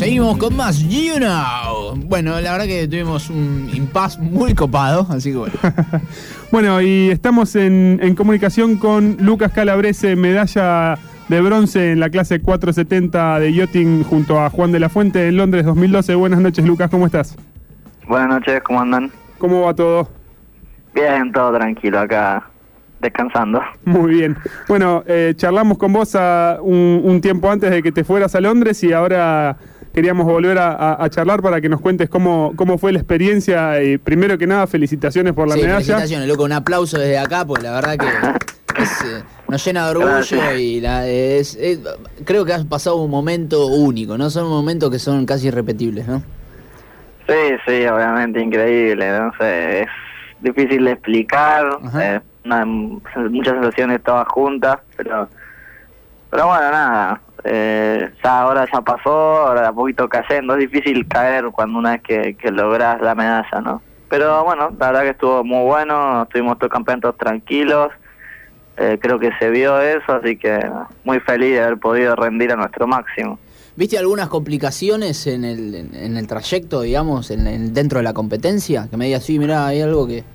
Seguimos con más You Know. Bueno, la verdad que tuvimos un impasse muy copado, así que bueno. Bueno, y estamos en comunicación con Lucas Calabrese, medalla de bronce en la clase 470 de yachting junto a Juan de la Fuente en Londres 2012. Buenas noches, Lucas, ¿cómo estás? Buenas noches, ¿cómo andan? ¿Cómo va todo? Bien, todo tranquilo acá, descansando. Muy bien. Bueno, charlamos con vos un tiempo antes de que te fueras a Londres y ahora queríamos volver a charlar para que nos cuentes cómo fue la experiencia. Y primero que nada, felicitaciones por la medalla. Felicitaciones, loco, un aplauso desde acá, porque la verdad que nos llena de orgullo. Gracias. Y creo que has pasado un momento único, ¿no? Son momentos que son casi irrepetibles, ¿no? Sí, obviamente increíble, no sé, es difícil de explicar, muchas sensaciones todas juntas, pero bueno, nada, ahora ya pasó, ahora de a poquito cayendo, es difícil caer cuando una vez que lográs la medalla, ¿no? Pero bueno, la verdad que estuvo muy bueno, estuvimos todos campeonatos tranquilos, creo que se vio eso, así que muy feliz de haber podido rendir a nuestro máximo. ¿Viste algunas complicaciones en el trayecto, digamos, dentro de la competencia? Que me digas, sí, mirá, hay algo que...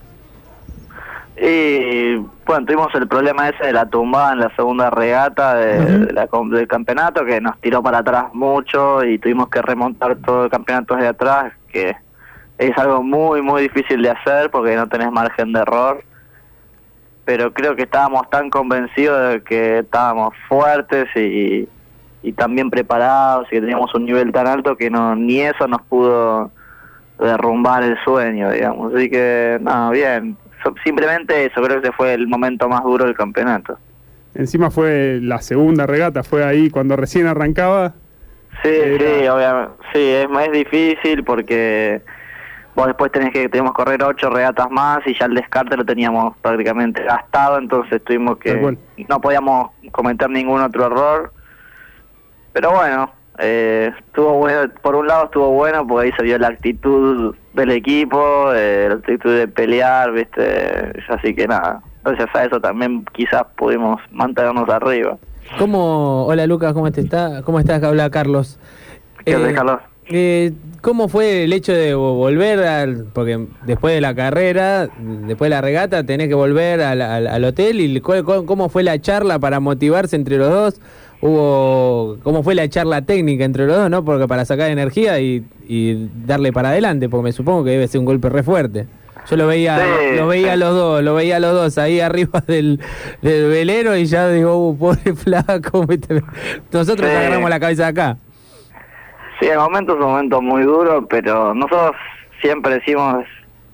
Y bueno, tuvimos el problema ese de la tumbada en la segunda regata del campeonato, que nos tiró para atrás mucho y tuvimos que remontar todo el campeonato desde atrás, que es algo muy, muy difícil de hacer porque no tenés margen de error. Pero creo que estábamos tan convencidos de que estábamos fuertes y también preparados y que teníamos un nivel tan alto que ni eso nos pudo derrumbar el sueño, digamos. Así que, bien. Simplemente eso, creo que ese fue el momento más duro del campeonato. Encima fue la segunda regata, fue ahí cuando recién arrancaba. Sí, obviamente. Sí, es más difícil porque vos después tenemos que correr 8 regatas más y ya el descarte lo teníamos prácticamente gastado, entonces tuvimos que... No podíamos cometer ningún otro error. Pero bueno, estuvo bueno, por un lado estuvo bueno porque ahí se vio la actitud del equipo, la actitud de pelear, ¿viste? Así que nada, gracias a eso también quizás pudimos mantenernos arriba. Hola Lucas, ¿cómo estás? ¿Cómo estás? Habla Carlos. ¿Qué onda, Carlos? ¿Cómo fue el hecho de volver porque después de la carrera, después de la regata, tenés que volver al hotel? ¿Y cómo fue la charla para motivarse entre los dos? ¿Cómo fue la charla técnica entre los dos, no? Porque para sacar energía y darle para adelante, porque me supongo que debe ser un golpe re fuerte. Yo lo veía a los dos ahí arriba del velero y ya digo, pobre flaco, nosotros te agarramos la cabeza acá. Sí, el momento es un momento muy duro, pero nosotros siempre decimos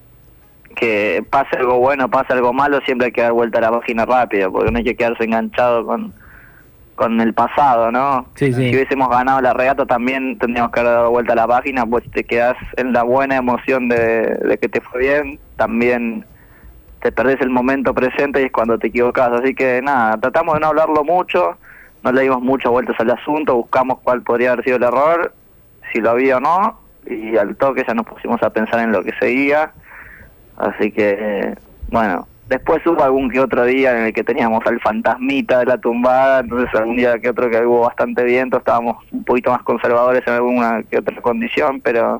que pase algo bueno, pase algo malo, siempre hay que dar vuelta a la página rápido, porque no hay que quedarse enganchado con el pasado, ¿no? Sí. Si hubiésemos ganado la regata también tendríamos que haber dado vuelta a la página, pues te quedás en la buena emoción de que te fue bien, también te perdés el momento presente y es cuando te equivocás. Así que nada, tratamos de no hablarlo mucho, no le dimos muchas vueltas al asunto, buscamos cuál podría haber sido el error, si lo había o no, y al toque ya nos pusimos a pensar en lo que seguía. Así que, bueno, después hubo algún que otro día en el que teníamos al fantasmita de la tumbada, entonces algún día que otro que hubo bastante viento, estábamos un poquito más conservadores en alguna que otra condición, pero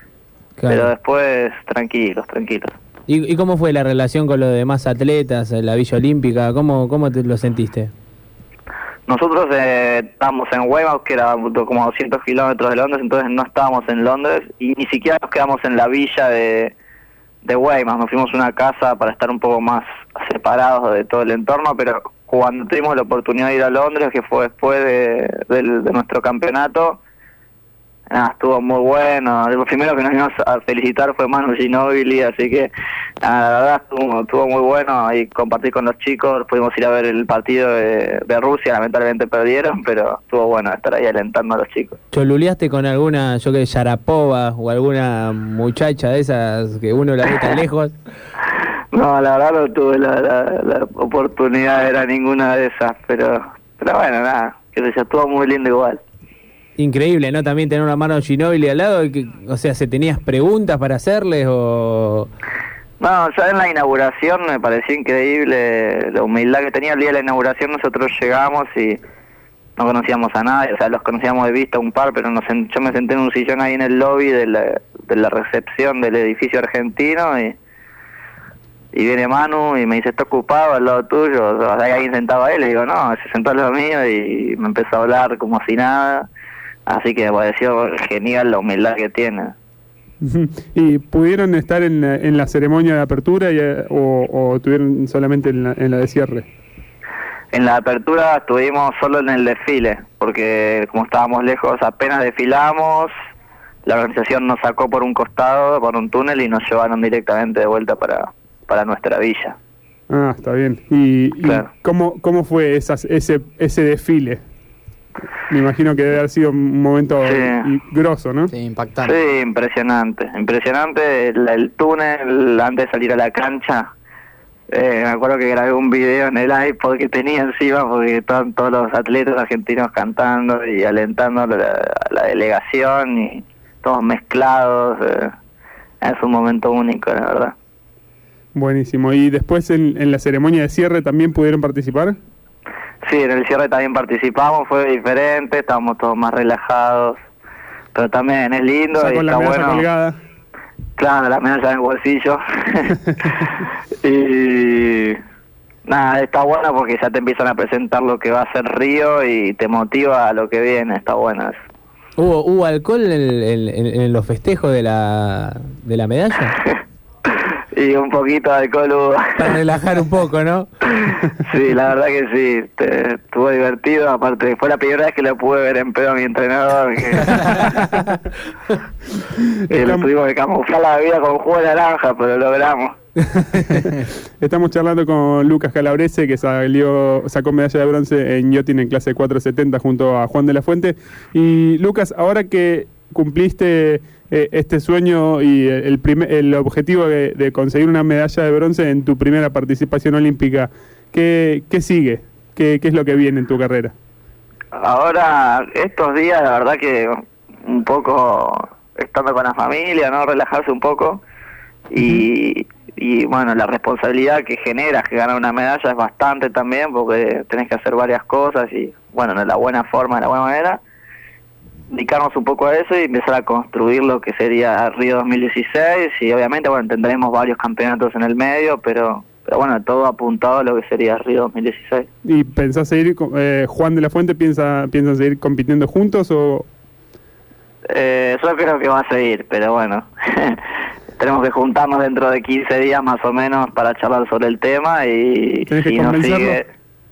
después tranquilos. ¿Y cómo fue la relación con los demás atletas, la Villa Olímpica? ¿Cómo te lo sentiste? Nosotros estábamos en Weymouth, que era como 200 kilómetros de Londres, entonces no estábamos en Londres y ni siquiera nos quedamos en la villa de Weymouth. Nos fuimos a una casa para estar un poco más separados de todo el entorno, pero cuando tuvimos la oportunidad de ir a Londres, que fue después de nuestro campeonato, estuvo muy bueno. Lo primero que nos íbamos a felicitar fue Manu Ginóbili, así que la verdad estuvo muy bueno. Ahí compartir con los chicos, pudimos ir a ver el partido de Rusia, lamentablemente perdieron, pero estuvo bueno estar ahí alentando a los chicos. ¿Choluleaste con alguna, Sharapova o alguna muchacha de esas que uno la ve tan lejos? No, la verdad no tuve la oportunidad de ver a ninguna de esas, pero bueno, nada, que se estuvo muy lindo igual. Increíble, ¿no? También tener una Manu Ginóbili al lado, o sea, ¿se tenías preguntas para hacerles o...? No, ya en la inauguración me pareció increíble la humildad que tenía el día de la inauguración. Nosotros llegamos y no conocíamos a nadie, o sea, los conocíamos de vista un par, pero yo me senté en un sillón ahí en el lobby de la recepción del edificio argentino y viene Manu y me dice, ¿está ocupado al lado tuyo? O sea, ¿hay alguien sentado ahí? Le digo, no, se sentó al lado mío y me empezó a hablar como si nada, así que me pareció genial la humildad que tiene. ¿Y pudieron estar en la ceremonia de apertura o tuvieron solamente en la de cierre? En la apertura estuvimos solo en el desfile, porque como estábamos lejos, apenas desfilamos, la organización nos sacó por un costado, por un túnel, y nos llevaron directamente de vuelta para nuestra villa. Ah, está bien. ¿Y claro. ¿Cómo fue ese desfile? Me imagino que debe haber sido un momento grosso, ¿no? Sí, impactante. Sí, impresionante. El túnel antes de salir a la cancha. Me acuerdo que grabé un video en el iPod que tenía encima porque estaban todos los atletas argentinos cantando y alentando a la delegación y todos mezclados. Es un momento único, la verdad. Buenísimo. ¿Y después en la ceremonia de cierre también pudieron participar? Sí, en el cierre también participamos, fue diferente, estábamos todos más relajados, pero también es lindo y con está la medalla bueno. Colgada. Claro, la medalla en el bolsillo. Y nada, está bueno porque ya te empiezan a presentar lo que va a ser Río y te motiva a lo que viene, está bueno eso. ¿Hubo alcohol en los festejos de la medalla? Y un poquito de alcohol hubo. Para relajar un poco, ¿no? Sí, la verdad que sí, estuvo divertido, aparte fue la primera vez que le pude ver en pedo a mi entrenador, que lo tuvimos que camuflar la bebida con jugo de naranja, pero lo logramos. Estamos charlando con Lucas Calabrese, que sacó medalla de bronce en yachting en clase 470 junto a Juan de la Fuente. Y Lucas, ahora que cumpliste este sueño y el objetivo de conseguir una medalla de bronce en tu primera participación olímpica, ¿qué sigue? ¿Qué es lo que viene en tu carrera? Ahora, estos días, la verdad que un poco estando con la familia, ¿no? Relajarse un poco y bueno, la responsabilidad que genera que ganar una medalla es bastante también, porque tenés que hacer varias cosas y bueno, de la buena forma, de la buena manera, dedicarnos un poco a eso y empezar a construir lo que sería Río 2016 y obviamente, bueno, tendremos varios campeonatos en el medio, pero bueno, todo apuntado a lo que sería Río 2016. ¿Y pensás seguir, Juan de la Fuente, piensan seguir compitiendo juntos o...? Yo creo que va a seguir, pero bueno, tenemos que juntarnos dentro de 15 días más o menos para charlar sobre el tema y ¿tenés que si convencerlo? nos sigue...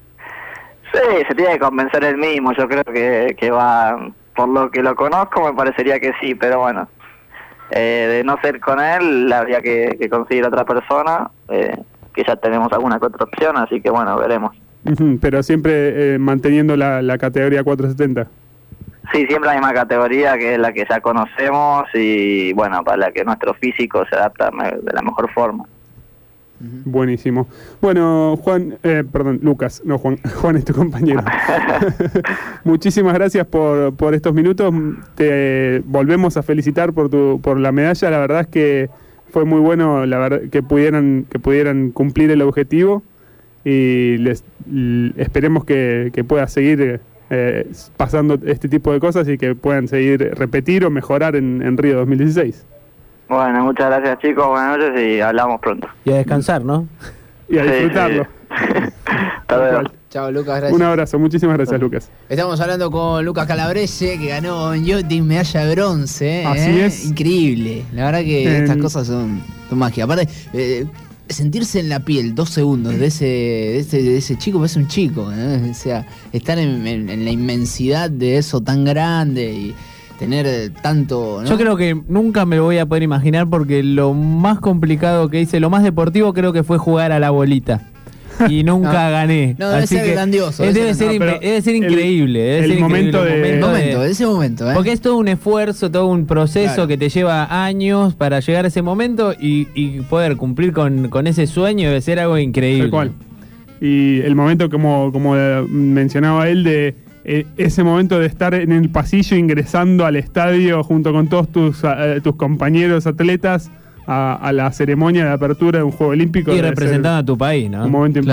Sí, se tiene que convencer él mismo, yo creo que va... Por lo que lo conozco me parecería que sí, pero bueno, de no ser con él habría que conseguir otra persona, que ya tenemos alguna que otra opción, así que bueno, veremos. Pero siempre manteniendo la categoría 470. Sí, siempre la misma categoría, que es la que ya conocemos y bueno, para la que nuestro físico se adapta de la mejor forma. Buenísimo. Bueno, Lucas, no Juan, Juan es tu compañero. Muchísimas gracias por estos minutos. Te volvemos a felicitar por la medalla. La verdad es que fue muy bueno, la verdad, que pudieran cumplir el objetivo y esperemos que pueda seguir pasando este tipo de cosas y que puedan seguir repetir o mejorar en Río 2016. Bueno, muchas gracias chicos, buenas noches y hablamos pronto. Y a descansar, ¿no? Y a disfrutarlo. Hasta luego. Chao, Lucas, gracias. Un abrazo, muchísimas gracias, Lucas. Estamos hablando con Lucas Calabrese, que ganó en yachting medalla de bronce. Así es. Increíble. La verdad que estas cosas son magia. Aparte, sentirse en la piel 2 segundos de ese chico, pues es un chico, ¿no? O sea, estar en la inmensidad de eso tan grande y tener tanto, ¿no? Yo creo que nunca me lo voy a poder imaginar porque lo más complicado que hice, lo más deportivo creo que fue jugar a la bolita. Y nunca gané. No, debe ser grandioso. Debe ser increíble. El momento ese momento. Porque es todo un esfuerzo, todo un proceso, claro, que te lleva años para llegar a ese momento y poder cumplir con ese sueño debe ser algo increíble. Tal cual. Y el momento, como mencionaba él, de ese momento de estar en el pasillo ingresando al estadio junto con todos tus compañeros atletas a la ceremonia de apertura de un Juego Olímpico. Y representando a tu país, ¿no? Un momento claro.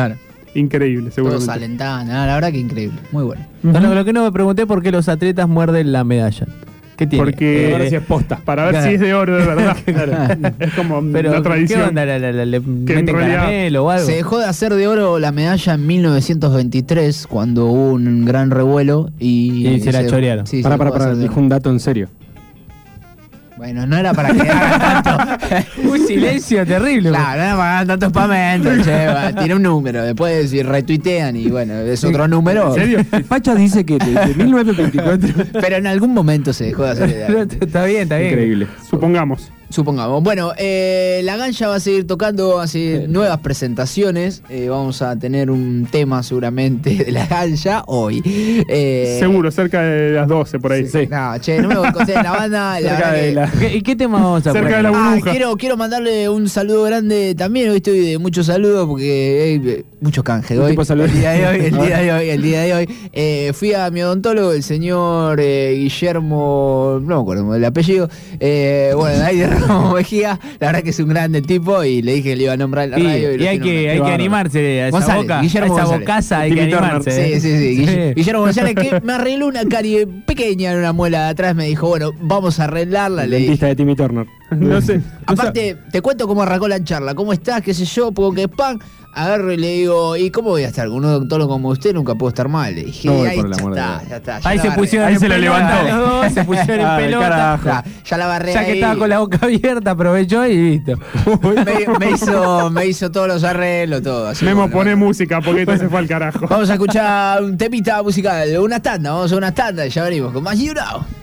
increíble, Todos seguramente. alentaban, la verdad que increíble, muy bueno. Lo que no me pregunté por qué los atletas muerden la medalla. ¿Qué tiene? Porque Ahora sí es posta. para ver Claro. si es de oro de verdad. Es como Pero, la tradición. ¿qué onda? ¿Le Que en meten realidad caramelo o algo? Se dejó de hacer de oro la medalla en 1923, cuando hubo un gran revuelo y se la chorearon. Sí, se Para, dejó de hacer de dijo oro. un dato en serio. Bueno, no era para que hagan tanto. Un silencio terrible. Claro, no era para hagan tanto espamento, che, tiene un número, después si retuitean y bueno, es otro número. ¿En serio? Facha dice que de 1924. Pero en algún momento se dejó de hacer de oro. Está bien, está bien. Increíble. Supongamos. Supongamos. Bueno, la Ganja va a seguir tocando así nuevas presentaciones. Vamos a tener un tema seguramente de la Ganja hoy. Seguro, cerca de las 12 por ahí. Sí. No, che, no me boicoteen la banda. La Cerca verdad de que- la- ¿Y qué tema vamos a Cerca poner? de la burbuja. quiero mandarle un saludo grande también. Hoy estoy de muchos saludos porque hay mucho canje Un hoy. tipo de salud. El día de hoy. Fui a mi odontólogo, el señor Guillermo, no me acuerdo el apellido. Bueno, ahí de Ramos Mejía. La verdad que es un grande tipo y le dije que le iba a nombrar en la Sí, radio. y hay que animarse a esa González, boca, a Guillermo esa González. bocaza hay que Timmy Turner. animarse. Sí. Guillermo González, que me arregló una carie pequeña en una muela de atrás. Me dijo, bueno, vamos a arreglarla. El Le dije. dentista de Timmy Turner. No sé. Aparte, te cuento cómo arrancó la charla. ¿Cómo estás? ¿Qué sé yo? Porque pan. Agarro y le digo, ¿y cómo voy a estar? Con un odontólogo como usted nunca puedo estar mal. Le dije, No voy ahí por el ya amor de está, Dios. ya está. Ahí ya se la pusieron Ahí en se la pelota levantó. los dos, se pusieron en Ay, pelota. carajo. Ya la barré Ya que ahí. estaba con la boca abierta, aprovechó y listo. me hizo todos los arreglos, todo. Así Memo, bueno, pone bueno. música porque esto se fue al carajo. Vamos a escuchar un temita musical, una tanda, vamos a una tanda y ya venimos con más You Know.